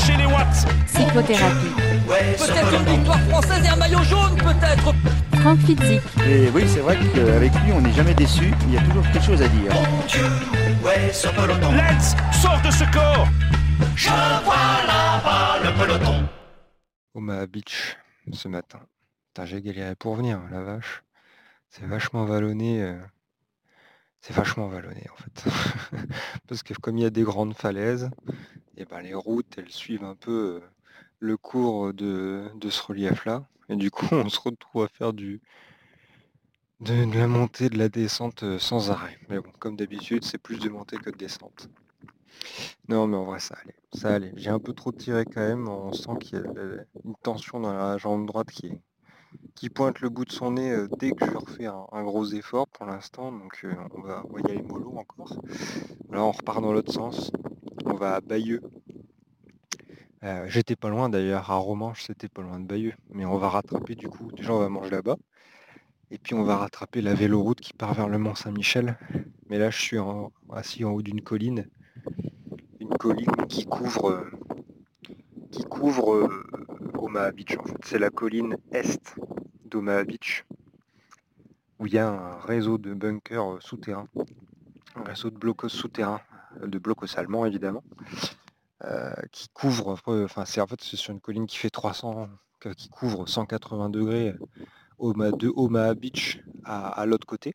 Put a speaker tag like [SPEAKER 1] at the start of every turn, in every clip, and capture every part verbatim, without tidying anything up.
[SPEAKER 1] chez les Watts.
[SPEAKER 2] Cyclothérapie.
[SPEAKER 3] Peut-être une victoire française et un maillot jaune, peut-être.
[SPEAKER 2] Franck Fitzik.
[SPEAKER 4] Et oui, c'est vrai qu'avec lui, on n'est jamais déçu. Il y a toujours quelque chose à dire.
[SPEAKER 5] Mon Dieu, ouais, ce peloton.
[SPEAKER 1] Lens sort de ce corps.
[SPEAKER 5] Je vois là-bas le peloton.
[SPEAKER 6] Omaha Beach, ce matin. Putain, j'ai galéré pour venir, la vache. C'est vachement vallonné. euh, C'est vachement vallonné, en fait. Parce que comme il y a des grandes falaises, et ben les routes, elles suivent un peu euh, le cours de, de ce relief-là. Et du coup, on se retrouve à faire du, de, de la montée, de la descente euh, sans arrêt. Mais bon, comme d'habitude, c'est plus de montée que de descente. Non, mais en vrai, ça allait. Ça allait. J'ai un peu trop tiré quand même. On sent qu'il y a euh, une tension dans la jambe droite qui, est- qui pointe le bout de son nez euh, dès que je refais un, un gros effort pour l'instant. Donc, euh, on va, on va y aller mollo encore. Là, on repart dans l'autre sens. On va à Bayeux. Euh, j'étais pas loin d'ailleurs, à Romanche, c'était pas loin de Bayeux. Mais on va rattraper du coup. Déjà, on va manger là-bas. Et puis, on va rattraper la véloroute qui part vers le Mont-Saint-Michel. Mais là, je suis en- assis en haut d'une colline. Une colline qui couvre, euh, qui couvre euh, Omaha Beach. En fait, c'est la colline est d'Omaha Beach où il y a un réseau de bunkers euh, souterrains, un réseau de blocos souterrains, euh, de blocos allemands évidemment, euh, qui couvre, euh, enfin c'est en fait c'est sur une colline qui fait trois cents, que- qui couvre cent quatre-vingts degrés euh, Omaha, de Omaha Beach à, à l'autre côté,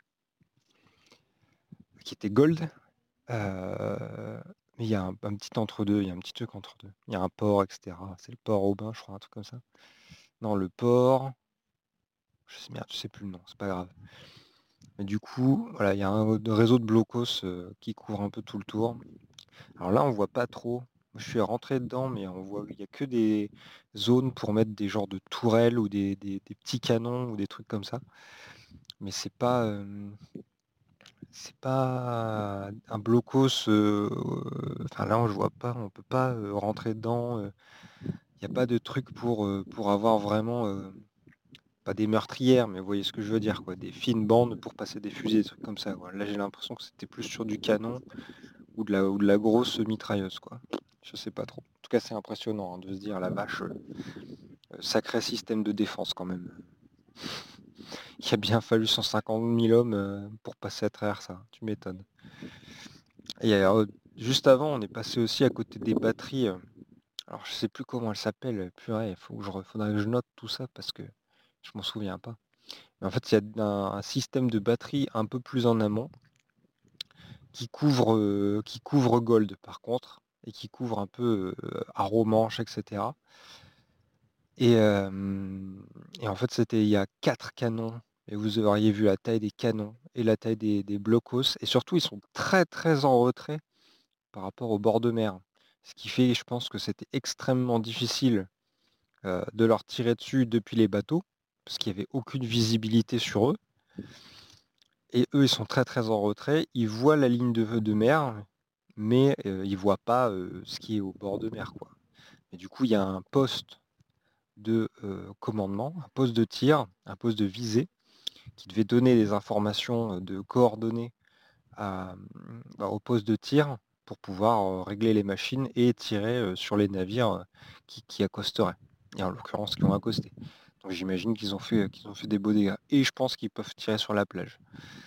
[SPEAKER 6] qui était Gold. Euh, mais il y a un, un petit entre-deux, il y a un petit truc entre deux. Il y a un port, et cetera. C'est le port Aubin, je crois, un truc comme ça. Non, le port. Je sais, merde, je sais plus le nom, c'est pas grave. Mais du coup, voilà, il y a un réseau de blocos euh, qui couvre un peu tout le tour. Alors là, on voit pas trop. Moi, je suis rentré dedans, mais on voit il n'y a que des zones pour mettre des genres de tourelles ou des, des- des petits canons ou des trucs comme ça. Mais c'est pas, euh, c'est pas un blocos. euh, Enfin là, on, je vois pas, on peut pas euh, rentrer dedans. euh, Il n'y a pas de truc pour, euh, pour avoir vraiment, euh, pas des meurtrières, mais vous voyez ce que je veux dire, quoi. Des fines bandes pour passer des fusées, des trucs comme ça, quoi. Là, j'ai l'impression que c'était plus sur du canon ou de la, ou de la grosse mitrailleuse, quoi. Je sais pas trop. En tout cas, c'est impressionnant hein, de se dire, la vache, euh, euh, sacré système de défense quand même. Il a bien fallu cent cinquante mille hommes euh, pour passer à travers ça, tu m'étonnes. Et alors, euh, juste avant, on est passé aussi à côté des batteries. euh, alors, je sais plus comment elles s'appellent. Purée, il faut que je, re- faudrait que je note tout ça parce que je m'en souviens pas. Mais en fait, il y a un, un système de batterie un peu plus en amont qui couvre, euh, qui couvre Gold par contre, et qui couvre un peu euh, à Romanche, et cetera. Et, euh, et en fait, c'était il y a quatre canons, et vous auriez vu la taille des canons et la taille des, des blocos, et surtout ils sont très très en retrait par rapport au bord de mer. Ce qui fait, je pense que c'était extrêmement difficile euh, de leur tirer dessus depuis les bateaux, parce qu'il n'y avait aucune visibilité sur eux. Et eux, ils sont très très en retrait. Ils voient la ligne de, de mer, mais euh, ils voient pas euh, ce qui est au bord de mer, quoi. Et du coup, il y a un poste de euh, commandement, un poste de tir, un poste de visée, qui devait donner des informations euh, de coordonnées à, bah, au poste de tir pour pouvoir euh, régler les machines et tirer euh, sur les navires euh, qui, qui accosteraient, et en l'occurrence qui ont accosté. Donc j'imagine qu'ils ont fait, qu'ils ont fait des beaux dégâts. Et je pense qu'ils peuvent tirer sur la plage.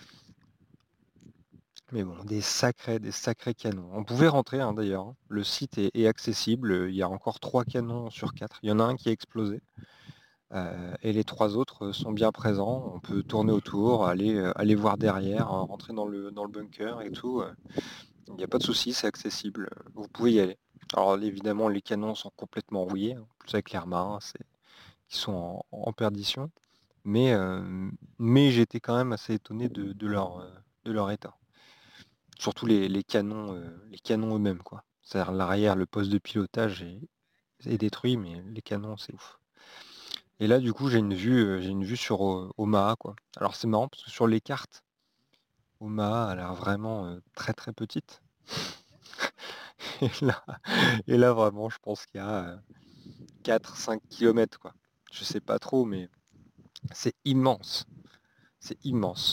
[SPEAKER 6] Mais bon, des sacrés, des sacrés canons. On pouvait rentrer hein, d'ailleurs. hein. Le site est, est accessible. Il y a encore trois canons sur quatre. Il y en a un qui a explosé. Euh, et les trois autres euh, sont bien présents. On peut tourner autour, aller, euh, aller voir derrière, hein, rentrer dans le, dans le bunker et tout. euh. Il n'y a pas de souci, c'est accessible. Vous pouvez y aller. Alors évidemment, les canons sont complètement rouillés. hein. En plus avec l'air marin, c'est, ils sont en, en perdition. Mais, euh, mais j'étais quand même assez étonné de, de leur, euh, de leur état. Surtout les, les canons, euh, les canons eux-mêmes, quoi. C'est-à-dire l'arrière, le poste de pilotage est, est détruit, mais les canons, c'est ouf. Et là, du coup, j'ai une vue, euh, j'ai une vue sur euh, Omaha, quoi. Alors c'est marrant parce que sur les cartes, Omaha a l'air vraiment euh, très très petite. Et là, et là, vraiment, je pense qu'il y a euh, quatre cinq kilomètres, quoi. Je sais pas trop, mais c'est immense. C'est immense.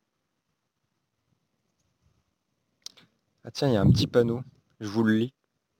[SPEAKER 6] Ah tiens, il y a un petit panneau. Je vous le lis.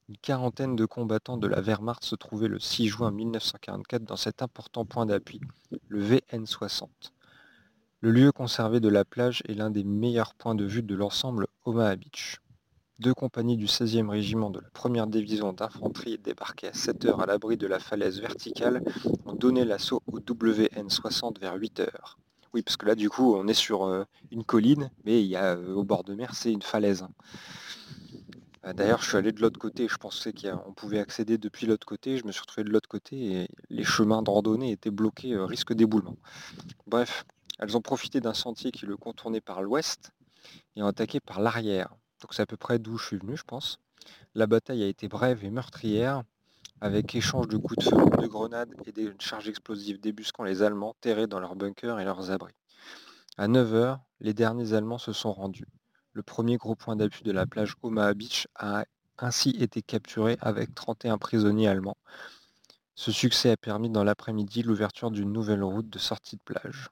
[SPEAKER 6] Une quarantaine de combattants de la Wehrmacht se trouvaient le six juin mille neuf cent quarante-quatre dans cet important point d'appui, le V N soixante. Le lieu conservé de la plage est l'un des meilleurs points de vue de l'ensemble Omaha Beach. Deux compagnies du seizième régiment de la première division d'infanterie débarquées à sept heures à l'abri de la falaise verticale ont donné l'assaut au W N soixante vers huit heures. Oui, parce que là, du coup, on est sur euh, une colline, mais il y a, euh, au bord de mer, c'est une falaise. Euh, D'ailleurs, je suis allé de l'autre côté, je pensais qu'on pouvait accéder depuis l'autre côté, je me suis retrouvé de l'autre côté et les chemins de randonnée étaient bloqués, euh, risque d'éboulement. Bref, elles ont profité d'un sentier qui le contournait par l'ouest et ont attaqué par l'arrière. Donc c'est à peu près d'où je suis venu, je pense. La bataille a été brève et meurtrière, avec échange de coups de feu, de grenades et des charges explosives débusquant les Allemands terrés dans leurs bunkers et leurs abris. À neuf heures, les derniers Allemands se sont rendus. Le premier gros point d'appui de la plage Omaha Beach a ainsi été capturé avec trente et un prisonniers allemands. Ce succès a permis dans l'après-midi l'ouverture d'une nouvelle route de sortie de plage.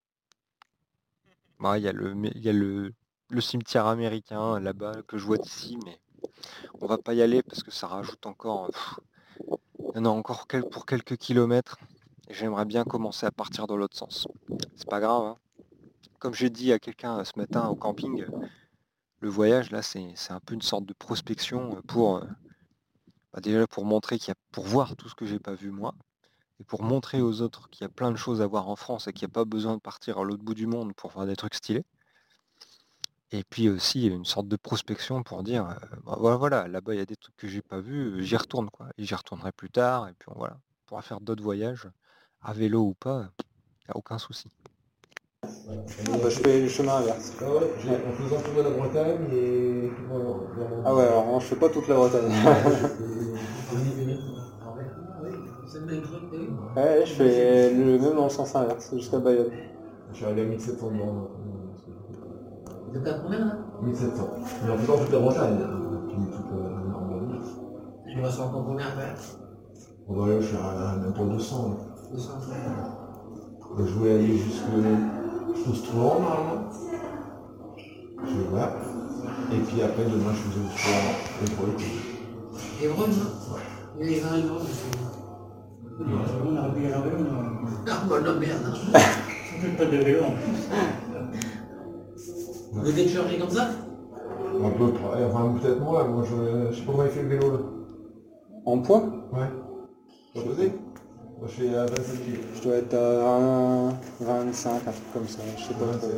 [SPEAKER 6] Bah, il y a le, il y a le, le cimetière américain là-bas que je vois d'ici, mais on va pas y aller parce que ça rajoute encore, pff, non, encore quel- pour quelques kilomètres. Et j'aimerais bien commencer à partir dans l'autre sens. C'est pas grave, hein. Comme j'ai dit à quelqu'un euh, ce matin au camping, euh, le voyage là, c'est c'est un peu une sorte de prospection euh, pour euh, bah, déjà pour montrer qu'il y a, pour voir tout ce que j'ai pas vu moi, et pour montrer aux autres qu'il y a plein de choses à voir en France et qu'il n'y a pas besoin de partir à l'autre bout du monde pour faire des trucs stylés. Et puis aussi une sorte de prospection pour dire, euh, bah, voilà, voilà, là-bas il y a des trucs que j'ai pas vus, euh, j'y retourne quoi. Et j'y retournerai plus tard, et puis on, voilà, on pourra faire d'autres voyages, à vélo ou pas, il n'y a aucun souci.
[SPEAKER 7] Ah bah, je fais le chemin inverse.
[SPEAKER 8] Ah ouais, j'ai- en faisant toute la Bretagne et tout vers- vers mon-
[SPEAKER 7] Ah ouais, alors moi je fais pas toute la Bretagne.
[SPEAKER 3] C'est le même truc, oui.
[SPEAKER 7] Ouais, je fais le même dans le sens inverse, jusqu'à Bayonne.
[SPEAKER 8] Je suis arrivé à mille sept cents bornes.
[SPEAKER 3] Vous êtes à combien là
[SPEAKER 8] mille sept cents. Mais en faisant toute la Bretagne, hein, puis toute la Normandie.
[SPEAKER 3] Il reste encore combien à faire
[SPEAKER 8] On va aller, je suis à même pas deux cents. là.
[SPEAKER 3] deux cents.
[SPEAKER 8] Je voulais aller jusqu'au Strouan normalement. Je vais voir. Et puis après demain je faisais le Strouan et pour l'été.
[SPEAKER 3] Et Rhône, non Il y a les vingt euros. On a oublié la vélo, non Ah bah non, merde. Surtout pas de vélo en plus. Vous êtes chargé comme ça
[SPEAKER 8] À peu près, enfin peut-être moins, moi je, je sais pas comment il fait le vélo là.
[SPEAKER 7] En poids,
[SPEAKER 8] Ouais. Tu as posé? Moi je fais à vingt-sept kilos.
[SPEAKER 7] je dois être à un vingt-cinq, un truc comme ça, je sais pas trop.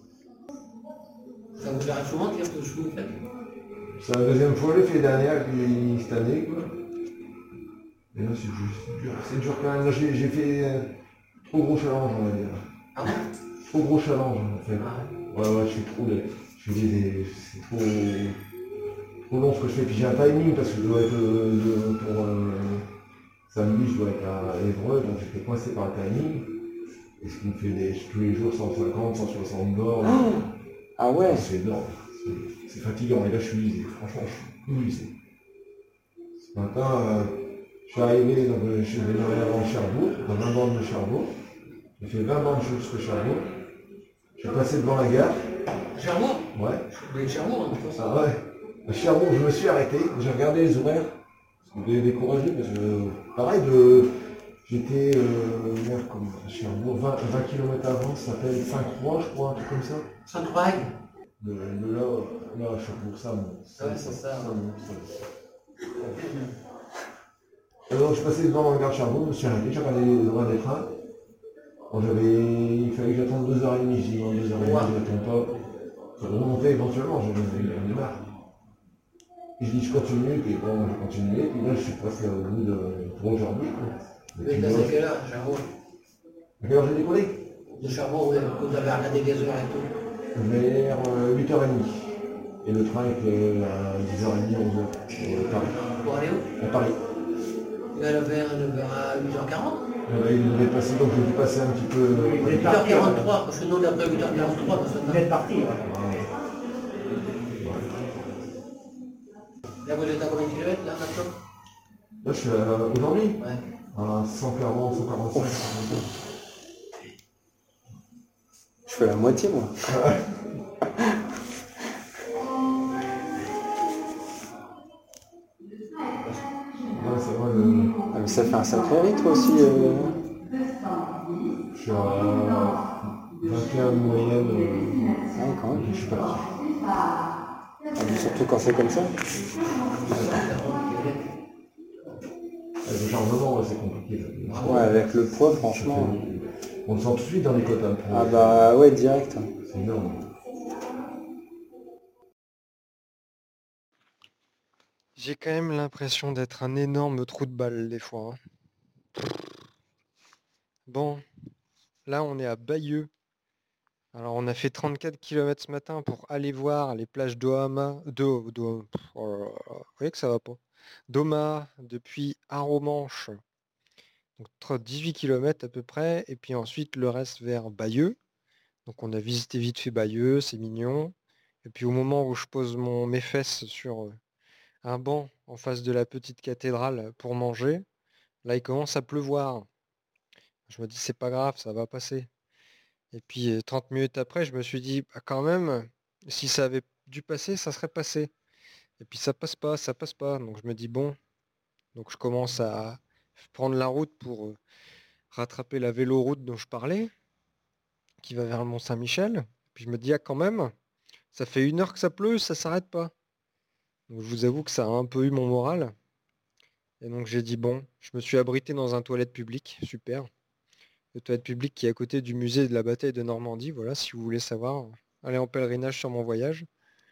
[SPEAKER 3] Ça vous arrive souvent, qu'est-ce que vous faites
[SPEAKER 8] C'est la deuxième fois, je l'ai fait dernière, puis cette année quoi. Et là c'est juste dur, c'est dur quand même. Là j'ai j'ai fait euh, trop gros challenge on va dire.
[SPEAKER 3] Ah bon
[SPEAKER 8] Trop gros challenge en fait.
[SPEAKER 3] Ah
[SPEAKER 8] Ouais ouais, je suis trop laid. Je fais des. C'est trop. trop long ce que je fais. Puis j'ai un timing parce que je dois être euh, de- pour euh, samedi je dois être à Évreux, donc j'étais coincé par le timing. Et ce qui me fait des, tous les jours cent cinquante, cent soixante bornes.
[SPEAKER 7] Ah ouais,
[SPEAKER 8] C'est énorme. C'est- C'est fatigant. Et là je suis usé. Franchement je suis usé. Ce matin, euh, je suis arrivé, donc euh, je suis venu avant Cherbourg, dans vingt bornes de Cherbourg. J'ai fait vingt bornes jusqu'à Cherbourg. Je suis passé devant la gare.
[SPEAKER 3] Cherbourg
[SPEAKER 8] Ouais.
[SPEAKER 3] Vous êtes Cherbourg, hein, de toute façon.
[SPEAKER 8] Ah ouais. À Cherbourg, je me suis arrêté, j'ai regardé les horaires. Parce que j'ai découragé parce que, pareil, de, j'étais euh, vers, comme, à Cherbourg, vingt, vingt kilomètres avant, ça s'appelle Saint-Croix, je crois, un truc comme ça.
[SPEAKER 3] Sainte-Croix.
[SPEAKER 8] De, de là, là, à Cherbourg, ça monte.
[SPEAKER 3] Ouais, c'est ça.
[SPEAKER 8] Ça monte, ça monte. Alors, je suis passé devant la gare de Cherbourg, je me suis arrêté, j'ai regardé les horaires des trains. Bon, j'avais, il fallait que j'attende deux heures trente, j'ai dit, non, deux heures trente, je n'attends pas. Ça va remonter éventuellement, j'ai j'en ai marre. Et je dis je continue, puis bon, j'ai continué, puis là je suis presque au bout de pour aujourd'hui.
[SPEAKER 3] Vous êtes passé quelle heure, Cherbourg
[SPEAKER 8] À quelle heure j'ai décollé?
[SPEAKER 3] De Cherbourg, vous avez, vous avez regardé des heures et tout.
[SPEAKER 8] Vers euh, huit heures trente. Et le train était à dix heures trente, onze heures. À Paris.
[SPEAKER 3] Pour aller où
[SPEAKER 8] À Paris.
[SPEAKER 3] Il va le faire à huit heures quarante.
[SPEAKER 8] Euh, là, il devait passer, donc j'ai dû passer un petit peu. euh,
[SPEAKER 3] huit heures quarante-trois, parce que nous on est après huit heures quarante-trois. Vous êtes parti. Là vous êtes à combien de kilomètres là maintenant
[SPEAKER 8] Là je suis à- aujourd'hui
[SPEAKER 3] Ouais.
[SPEAKER 8] à cent quarante, cent quarante-cinq.
[SPEAKER 7] je fais la moitié moi. ça fait un sacré rythme aussi. euh.
[SPEAKER 8] Je suis à vingt et un de moyenne. euh,
[SPEAKER 7] Ouais, quand même.
[SPEAKER 8] Je suis parti.
[SPEAKER 7] Ah, mais surtout quand c'est comme ça.
[SPEAKER 8] Avec le chargement, ouais, c'est compliqué. là.
[SPEAKER 7] Ouais, avec le poids, franchement.
[SPEAKER 8] On le sent tout de suite dans les côtes. hein, pour-
[SPEAKER 7] Ah bah ouais, direct.
[SPEAKER 8] C'est énorme.
[SPEAKER 6] J'ai quand même l'impression d'être un énorme trou de balle des fois. hein. Bon, là on est à Bayeux. Alors on a fait trente-quatre kilomètres ce matin pour aller voir les plages d'Ohama, de, de- pff, oh là là, vous voyez que ça va pas. d'Oma depuis Arromanches, donc entre dix-huit kilomètres à peu près, et puis ensuite le reste vers Bayeux. Donc on a visité vite fait Bayeux, c'est mignon. Et puis au moment où je pose mon, mes fesses sur euh, un banc en face de la petite cathédrale pour manger, là il commence à pleuvoir. Je me dis c'est pas grave, ça va passer. Et puis euh, trente minutes après, je me suis dit, bah, quand même, si ça avait dû passer, ça serait passé. Et puis ça passe pas, ça passe pas. Donc je me dis, bon, donc je commence à prendre la route pour euh, rattraper la véloroute dont je parlais, qui va vers le Mont-Saint-Michel. Puis je me dis, ah quand même, ça fait une heure que ça pleut, ça s'arrête pas. Donc je vous avoue que ça a un peu eu mon moral. Et donc j'ai dit, bon, je me suis abrité dans un toilette public, super. Le toilette public qui est à côté du musée de la bataille de Normandie, voilà, si vous voulez savoir, allez en pèlerinage sur mon voyage.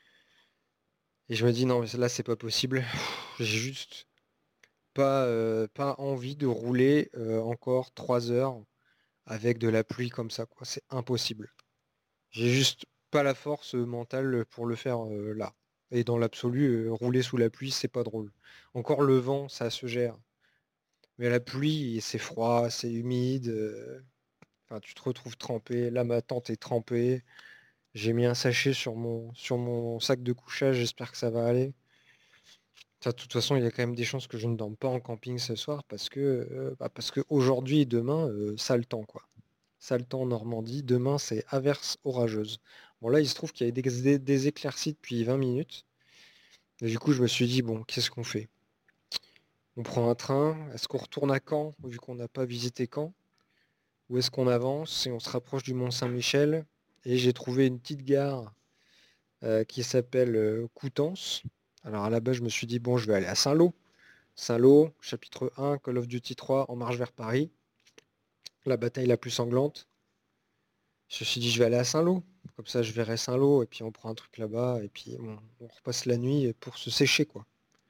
[SPEAKER 6] Et je me dis, non, mais là, c'est pas possible. J'ai juste pas, euh, pas envie de rouler euh, encore trois heures avec de la pluie comme ça, quoi. C'est impossible. J'ai juste pas la force euh, mentale pour le faire euh, là. Et dans l'absolu, euh, rouler sous la pluie, c'est pas drôle. Encore le vent, ça se gère. Mais la pluie, c'est froid, c'est humide. euh, Enfin, tu te retrouves trempé. Là, ma tente est trempée. J'ai mis un sachet sur mon, sur mon sac de couchage. J'espère que ça va aller. Ça, de toute façon, il y a quand même des chances que je ne dorme pas en camping ce soir parce que, euh, bah, parce que aujourd'hui et demain, euh, sale temps, quoi. Sale temps en Normandie. Demain, c'est averse orageuse. Bon, là, il se trouve qu'il y a des, des- des éclaircies depuis vingt minutes. Et du coup, je me suis dit, bon, qu'est-ce qu'on fait? On prend un train? Est-ce qu'on retourne à Caen, vu qu'on n'a pas visité Caen? Ou est-ce qu'on avance et on se rapproche du Mont-Saint-Michel? Et j'ai trouvé une petite gare euh, qui s'appelle euh, Coutances. Alors à la base, je me suis dit, bon, je vais aller à Saint-Lô. Saint-Lô, chapitre un, Call of Duty trois, En marche vers Paris. La bataille la plus sanglante. Je me suis dit, je vais aller à Saint-Lô. Comme ça, je verrai Saint-Lô et puis on prend un truc là-bas et puis on, on repasse la nuit pour se sécher, quoi.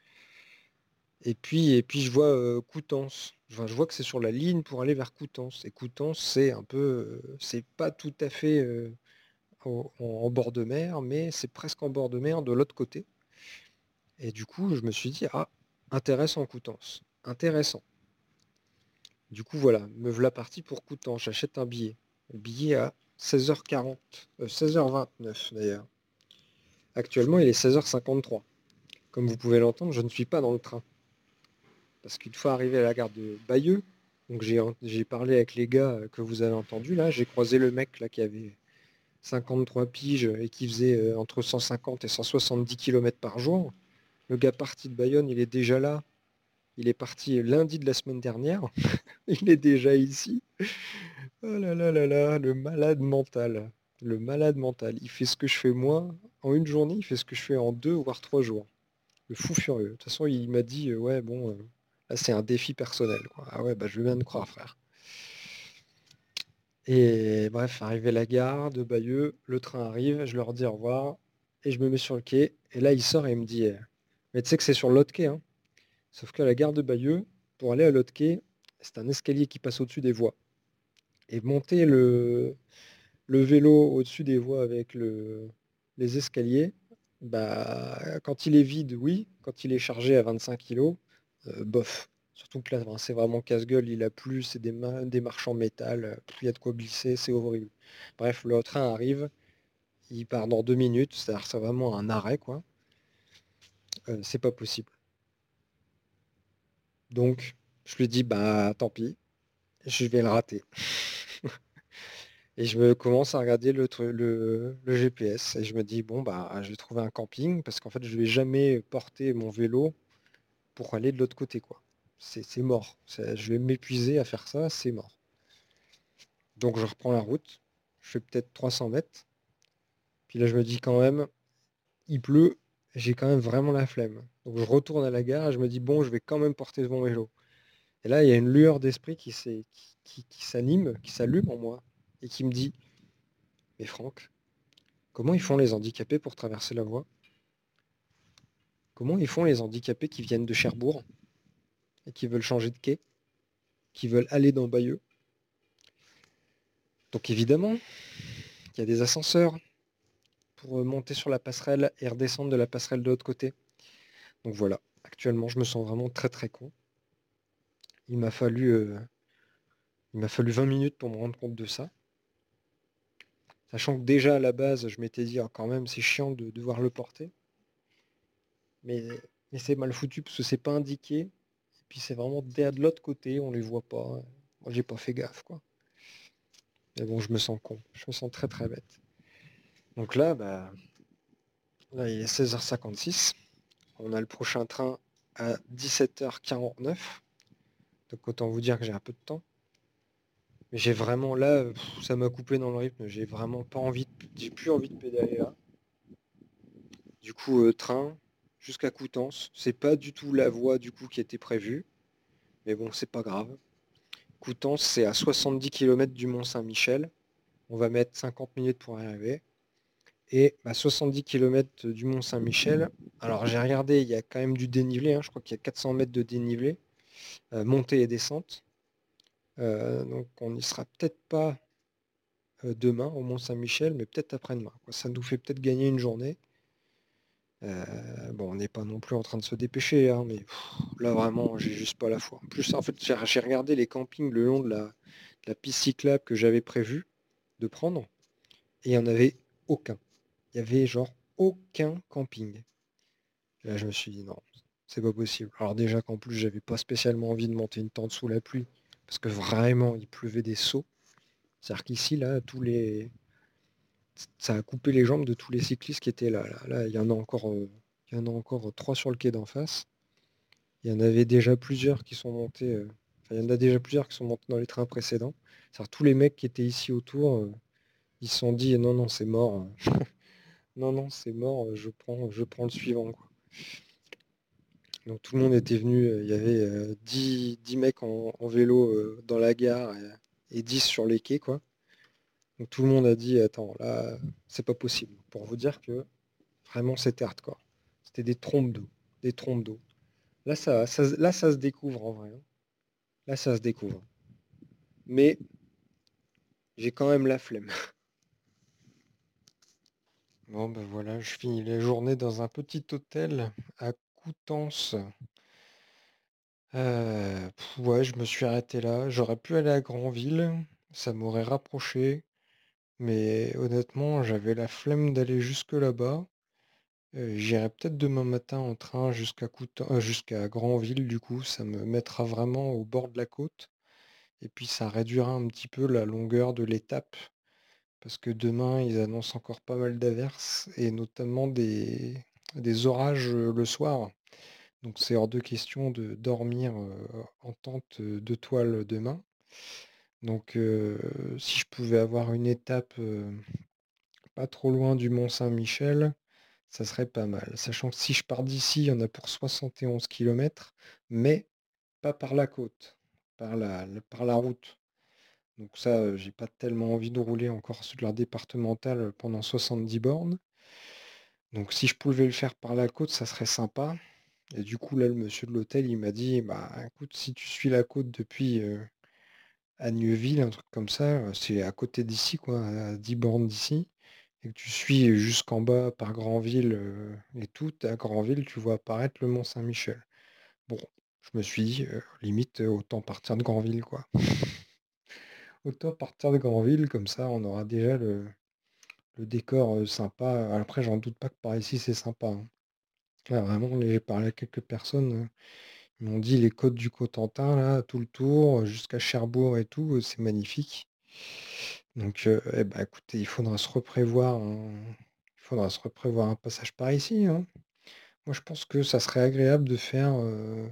[SPEAKER 6] Et puis, et puis je vois euh, Coutances. Enfin, je vois que c'est sur la ligne pour aller vers Coutances. Et Coutances, c'est un peu, euh, c'est pas tout à fait euh, au- en, en bord de mer, mais c'est presque en bord de mer de l'autre côté. Et du coup, je me suis dit, ah, intéressant Coutances. Intéressant. Du coup, voilà, me voilà parti pour Coutances. J'achète un billet. Le billet à seize heures quarante, euh, seize heures vingt-neuf d'ailleurs. Actuellement, il est seize heures cinquante-trois. Comme vous pouvez l'entendre, je ne suis pas dans le train. Parce qu'une fois arrivé à la gare de Bayeux, donc j'ai j'ai parlé avec les gars euh, que vous avez entendus là, j'ai croisé le mec là qui avait cinquante-trois piges et qui faisait euh, entre cent cinquante et cent soixante-dix kilomètres par jour. Le gars parti de Bayonne, il est déjà là. Il est parti lundi de la semaine dernière. Il est déjà ici. Oh là là là là, le malade mental. Le malade mental. Il fait ce que je fais moi en une journée, il fait ce que je fais en deux voire trois jours. Le fou furieux. De toute façon, il m'a dit, euh, ouais, bon, euh, là c'est un défi personnel, quoi. Ah ouais, bah je veux bien te croire, frère. Et bref, arrivé à la gare de Bayeux, le train arrive, je leur dis au revoir, et je me mets sur le quai. Et là, il sort et il me dit, euh, mais tu sais que c'est sur l'autre quai, hein. Sauf qu'à la gare de Bayeux, pour aller à l'autre quai, c'est un escalier qui passe au-dessus des voies. Et monter le, le vélo au-dessus des voies avec le, les escaliers, bah, quand il est vide, oui. Quand il est chargé à vingt-cinq kilos, euh, bof. Surtout que là, ben, c'est vraiment casse-gueule, il a plu, c'est des, ma- des marches en métal, euh, il y a de quoi glisser, c'est horrible. Bref, le train arrive, il part dans deux minutes, c'est-à-dire c'est vraiment un arrêt, quoi. Euh, c'est pas possible. Donc, je lui dis, bah tant pis, je vais le rater. Et je me commence à regarder le, tru- le, le G P S et je me dis, bon, bah, je vais trouver un camping parce qu'en fait, je vais jamais porter mon vélo pour aller de l'autre côté, quoi. c'est c'est mort. Ça- je vais m'épuiser à faire ça, c'est mort. Donc je reprends la route, je fais peut-être trois cents mètres, puis là je me dis quand même, il pleut, j'ai quand même vraiment la flemme. Donc je retourne à la gare et je me dis, bon, je vais quand même porter mon vélo. Et là, il y a une lueur d'esprit qui, s'est- qui, qui- qui s'anime, qui s'allume en moi, et qui me dit, mais Franck, comment ils font les handicapés pour traverser la voie? Comment ils font les handicapés qui viennent de Cherbourg et qui veulent changer de quai, qui veulent aller dans Bayeux? Donc évidemment, il y a des ascenseurs pour euh, monter sur la passerelle et redescendre de la passerelle de l'autre côté. Donc voilà, actuellement, je me sens vraiment très très con. Il m'a fallu, euh, il m'a fallu vingt minutes pour me rendre compte de ça. Sachant que déjà à la base, je m'étais dit, ah, quand même, c'est chiant de devoir le porter. Mais, mais c'est mal foutu parce que c'est pas indiqué. Et puis c'est vraiment derrière de l'autre côté, on les voit pas. Moi, j'ai pas fait gaffe, quoi. Mais bon, je me sens con. Je me sens très très bête. Donc là, bah, là, il est seize heures cinquante-six. On a le prochain train à dix-sept heures quarante-neuf. Donc autant vous dire que j'ai un peu de temps. Mais j'ai vraiment là, pff, ça m'a coupé dans le rythme. J'ai vraiment pas envie de, j'ai plus envie de pédaler là. Du coup, euh, train jusqu'à Coutances. C'est pas du tout la voie du coup qui était prévue. Mais bon, c'est pas grave. Coutances, c'est à soixante-dix kilomètres du Mont-Saint-Michel. On va mettre cinquante minutes pour y arriver. Et à soixante-dix kilomètres du Mont-Saint-Michel, alors j'ai regardé, il y a quand même du dénivelé, hein, je crois qu'il y a quatre cents mètres de dénivelé, euh, montée et descente. Euh, donc on n'y sera peut-être pas euh, demain au Mont-Saint-Michel, mais peut-être après-demain, quoi. Ça nous fait peut-être gagner une journée. Euh, bon, on n'est pas non plus en train de se dépêcher, hein, mais pff, là vraiment, j'ai juste pas la foi. En plus, en fait, j'ai j'ai regardé les campings le long de la, de la piste cyclable que j'avais prévu de prendre, et il n'y en avait aucun. Il y avait genre aucun camping. Et là, je me suis dit non, c'est pas possible. Alors déjà qu'en plus, j'avais pas spécialement envie de monter une tente sous la pluie, parce que vraiment, il pleuvait des seaux. C'est-à-dire qu'ici, là, tous les, ça a coupé les jambes de tous les cyclistes qui étaient là. Là, Là, il y en a encore, euh, il y en a encore trois sur le quai d'en face. Il y en avait déjà plusieurs qui sont montés. euh, Enfin, il y en a déjà plusieurs qui sont montés dans les trains précédents. C'est-à-dire tous les mecs qui étaient ici autour, euh, ils se sont dit non, non, c'est mort. euh, Non, non, c'est mort. euh, Je prends, je prends le suivant, quoi. Donc tout le monde était venu. euh, Il y avait euh, dix, dix mecs en, en vélo euh, dans la gare et, et dix sur les quais, quoi. Donc tout le monde a dit attends, là, c'est pas possible. Pour vous dire que vraiment, c'était hardcore. C'était des trompes d'eau. Des trompes d'eau. Là ça, ça se- là, ça se découvre en vrai, hein. Là, ça se découvre. Mais j'ai quand même la flemme. Bon, ben voilà, je finis la journée dans un petit hôtel à Coutances. Euh, pff, ouais, je me suis arrêté là. J'aurais pu aller à Granville. Ça m'aurait rapproché. Mais honnêtement, j'avais la flemme d'aller jusque là-bas. Euh, j'irai peut-être demain matin en train jusqu'à Coutan- euh, jusqu'à Granville, du coup, ça me mettra vraiment au bord de la côte. Et puis ça réduira un petit peu la longueur de l'étape, parce que demain, ils annoncent encore pas mal d'averses, et notamment des, des orages euh, le soir. Donc c'est hors de question de dormir euh, en tente euh, de toile demain. Donc euh, si je pouvais avoir une étape euh, pas trop loin du Mont-Saint-Michel, ça serait pas mal. Sachant que si je pars d'ici, il y en a pour soixante et onze kilomètres, mais pas par la côte, par la, la- par la route. Donc ça, euh, j'ai pas tellement envie de rouler encore sur la départementale pendant soixante-dix bornes. Donc si je pouvais le faire par la côte, ça serait sympa. Et du coup, là, le monsieur de l'hôtel, il m'a dit, bah écoute, si tu suis la côte depuis euh, Agneuville, un truc comme ça, euh, c'est à côté d'ici, quoi, à dix bornes d'ici, et que tu suis jusqu'en bas par Granville euh, et tout, à Granville, tu vois apparaître le Mont Saint-Michel. Bon, je me suis dit, euh, limite, euh, autant partir de Granville, quoi. Autant partir de Granville, comme ça, on aura déjà le, le décor euh, sympa. Après, j'en doute pas que par ici, c'est sympa, hein. Là, vraiment, là, j'ai parlé à quelques personnes, euh, ils m'ont dit les côtes du Cotentin, là, tout le tour, euh, jusqu'à Cherbourg et tout, euh, c'est magnifique. Donc, euh, eh ben, écoutez, il faudra se reprévoir un... il faudra se reprévoir un passage par ici, hein. Moi, je pense que ça serait agréable de faire euh,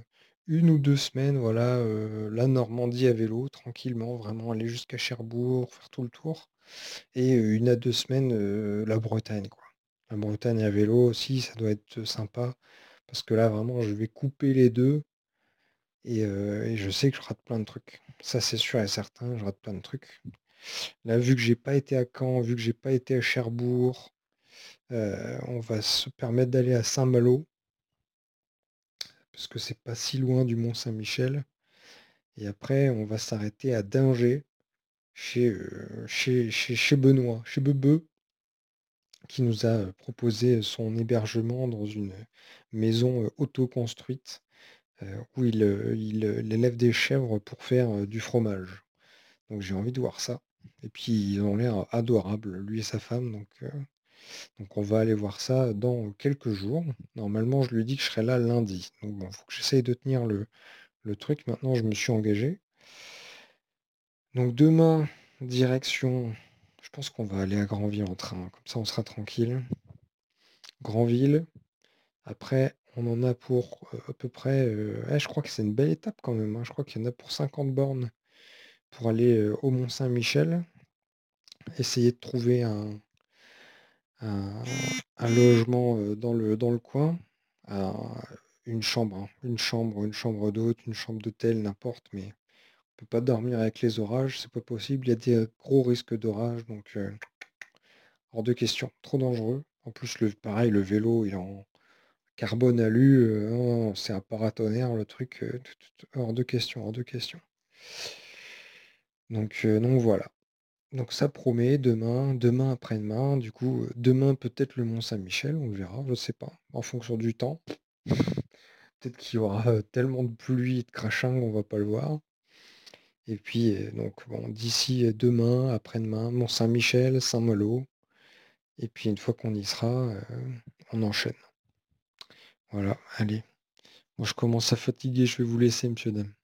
[SPEAKER 6] une ou deux semaines, voilà, euh, la Normandie à vélo, tranquillement, vraiment aller jusqu'à Cherbourg, faire tout le tour. Et euh, une à deux semaines, euh, la Bretagne, quoi. La Bretagne à vélo aussi, ça doit être sympa. Parce que là, vraiment, je vais couper les deux. Et, euh, et je sais que je rate plein de trucs. Ça, c'est sûr et certain, je rate plein de trucs. Là, vu que j'ai pas été à Caen, vu que j'ai pas été à Cherbourg, euh, on va se permettre d'aller à Saint-Malo, parce que c'est pas si loin du Mont-Saint-Michel. Et après, on va s'arrêter à Dingé, chez, euh, chez, chez, chez Benoît, chez Bebe, qui nous a euh, proposé son hébergement dans une maison euh, auto-construite, euh, où il, euh, il, euh, il élève des chèvres pour faire euh, du fromage. Donc j'ai envie de voir ça. Et puis ils ont l'air adorables, lui et sa femme. Donc, euh, donc on va aller voir ça dans quelques jours. Normalement, je lui dis que je serai là lundi. Donc bon, faut que j'essaye de tenir le, le truc. Maintenant, je me suis engagé. Donc demain, direction. Je pense qu'on va aller à Granville en train. Comme ça, on sera tranquille. Granville. Après, on en a pour euh, à peu près. euh, ouais, je crois que c'est une belle étape quand même, hein. Je crois qu'il y en a pour cinquante bornes pour aller euh, au Mont-Saint-Michel. Essayer de trouver un, un, un logement euh, dans le, dans le coin. Un- une chambre, hein. Une chambre, une chambre d'hôte, une chambre d'hôtel, n'importe, mais on peut pas dormir avec les orages, c'est pas possible. Il y a des euh, gros risques d'orage, donc euh, hors de question. Trop dangereux. En plus, le, pareil, le vélo, il est en carbone alu, euh, non, c'est un paratonnerre, le truc, euh, tout- tout- tout- hors de question, hors de question. Donc, euh, donc voilà. Donc ça promet demain, demain après-demain, du coup, euh, demain peut-être le Mont-Saint-Michel, on le verra, je sais pas, en fonction du temps. Peut-être qu'il y aura euh, tellement de pluie et de crachin qu'on va pas le voir. Et puis, euh, donc, bon, d'ici euh, demain, après-demain, Mont-Saint-Michel, Saint-Malo. Et puis, une fois qu'on y sera, euh, on enchaîne. Voilà, allez. Moi, je commence à fatiguer, je vais vous laisser, monsieur, dame.